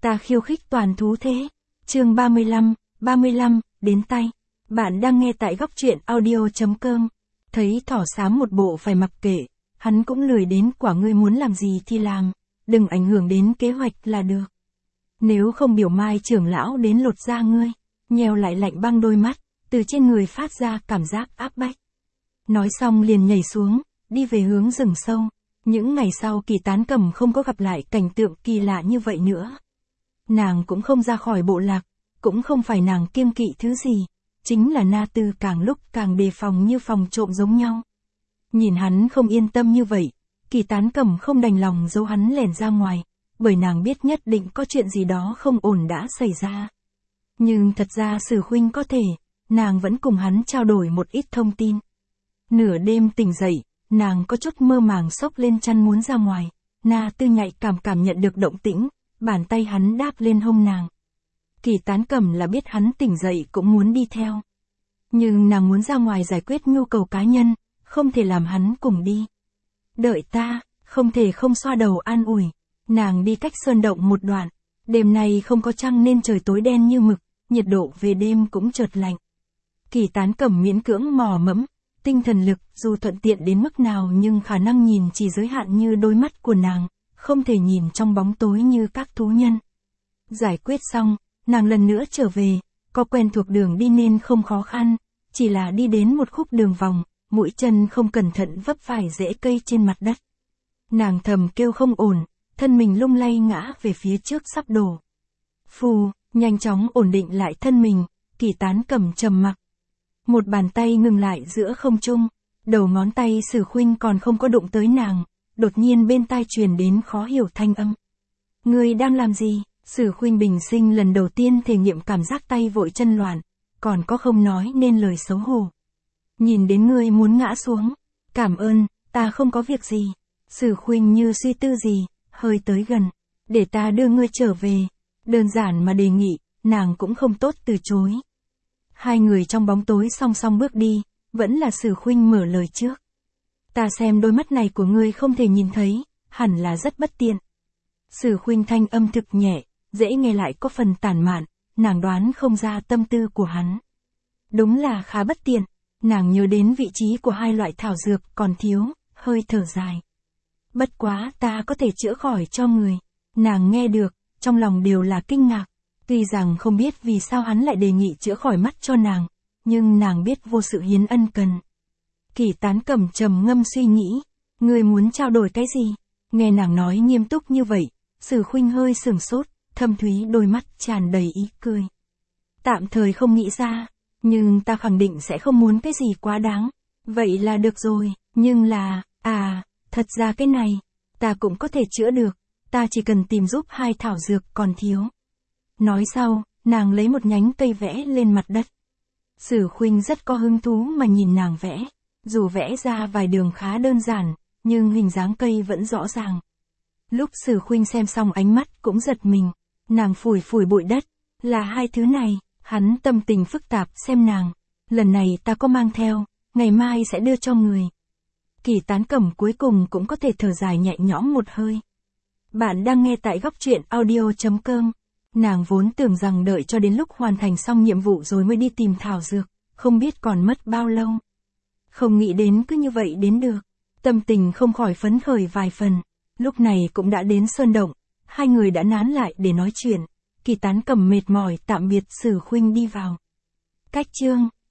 Ta khiêu khích toàn thú thế. Chương 35, đến tay. Bạn đang nghe tại góc truyện audio.com. Thấy thỏ xám một bộ phải mặc kệ, hắn cũng lười đến quả ngươi muốn làm gì thì làm, đừng ảnh hưởng đến kế hoạch là được. Nếu không biểu mai trưởng lão đến lột da ngươi, nheo lại lạnh băng đôi mắt, từ trên người phát ra cảm giác áp bách. Nói xong liền nhảy xuống, đi về hướng rừng sâu. Những ngày sau Kỳ Tán Cầm không có gặp lại cảnh tượng kỳ lạ như vậy nữa. Nàng cũng không ra khỏi bộ lạc, cũng không phải nàng kiêng kỵ thứ gì, chính là Na Tư càng lúc càng đề phòng như phòng trộm giống nhau. Nhìn hắn không yên tâm như vậy, Kỳ Tán Cầm không đành lòng giấu hắn lẻn ra ngoài, bởi nàng biết nhất định có chuyện gì đó không ổn đã xảy ra. Nhưng thật ra Sử Khuynh có thể, nàng vẫn cùng hắn trao đổi một ít thông tin. Nửa đêm tỉnh dậy, nàng có chút mơ màng xốc lên chăn muốn ra ngoài, Na Tư nhạy cảm nhận được động tĩnh, bàn tay hắn đáp lên hông nàng. Kỳ Tán Cầm là biết hắn tỉnh dậy cũng muốn đi theo. Nhưng nàng muốn ra ngoài giải quyết nhu cầu cá nhân, không thể làm hắn cùng đi. Đợi ta, không thể không xoa đầu an ủi. Nàng đi cách sơn động một đoạn, đêm nay không có trăng nên trời tối đen như mực, nhiệt độ về đêm cũng chợt lạnh. Kỳ Tán Cầm miễn cưỡng mò mẫm, tinh thần lực dù thuận tiện đến mức nào nhưng khả năng nhìn chỉ giới hạn như đôi mắt của nàng, không thể nhìn trong bóng tối như các thú nhân. Giải quyết xong, nàng lần nữa trở về, có quen thuộc đường đi nên không khó khăn, chỉ là đi đến một khúc đường vòng, mũi chân không cẩn thận vấp phải rễ cây trên mặt đất. Nàng thầm kêu không ổn, thân mình lung lay ngã về phía trước sắp đổ. Phù, nhanh chóng ổn định lại thân mình, Kỳ Tán Cầm trầm mặc. Một bàn tay ngừng lại giữa không trung, đầu ngón tay Sử Khuynh còn không có đụng tới nàng, đột nhiên bên tai truyền đến khó hiểu thanh âm. Ngươi đang làm gì? Sử Khuynh bình sinh lần đầu tiên thể nghiệm cảm giác tay vội chân loạn, còn có không nói nên lời xấu hổ. Nhìn đến ngươi muốn ngã xuống, cảm ơn, ta không có việc gì. Sử Khuynh như suy tư gì, hơi tới gần, để ta đưa ngươi trở về. Đơn giản mà đề nghị, nàng cũng không tốt từ chối. Hai người trong bóng tối song song bước đi, vẫn là Sử Khuynh mở lời trước. Ta xem đôi mắt này của ngươi không thể nhìn thấy, hẳn là rất bất tiện. Sử Khuynh thanh âm thực nhẹ, dễ nghe lại có phần tản mạn, nàng đoán không ra tâm tư của hắn. Đúng là khá bất tiện, nàng nhớ đến vị trí của hai loại thảo dược còn thiếu, hơi thở dài. Bất quá ta có thể chữa khỏi cho người. Nàng nghe được, trong lòng đều là kinh ngạc. Tuy rằng không biết vì sao hắn lại đề nghị chữa khỏi mắt cho nàng, nhưng nàng biết vô sự hiến ân cần. Kỳ Tán Cầm trầm ngâm suy nghĩ, ngươi muốn trao đổi cái gì? Nghe nàng nói nghiêm túc như vậy, Sử Khuynh hơi sửng sốt, thâm thúy đôi mắt tràn đầy ý cười. Tạm thời không nghĩ ra, nhưng ta khẳng định sẽ không muốn cái gì quá đáng. Vậy là được rồi, nhưng là, thật ra cái này, ta cũng có thể chữa được, ta chỉ cần tìm giúp hai thảo dược còn thiếu. Nói sau, nàng lấy một nhánh cây vẽ lên mặt đất. Sử Khuynh rất có hứng thú mà nhìn nàng vẽ, dù vẽ ra vài đường khá đơn giản, nhưng hình dáng cây vẫn rõ ràng. Lúc Sử Khuynh xem xong ánh mắt cũng giật mình, nàng phủi bụi đất, là hai thứ này, hắn tâm tình phức tạp xem nàng, lần này ta có mang theo, ngày mai sẽ đưa cho người. Kỳ Tán Cầm cuối cùng cũng có thể thở dài nhẹ nhõm một hơi. Bạn đang nghe tại góc truyện audio.com. Nàng vốn tưởng rằng đợi cho đến lúc hoàn thành xong nhiệm vụ rồi mới đi tìm thảo dược, không biết còn mất bao lâu. Không nghĩ đến cứ như vậy đến được, tâm tình không khỏi phấn khởi vài phần. Lúc này cũng đã đến sơn động, hai người đã nán lại để nói chuyện. Kỳ Tán Cầm mệt mỏi tạm biệt Sử Khuynh đi vào. Cách chương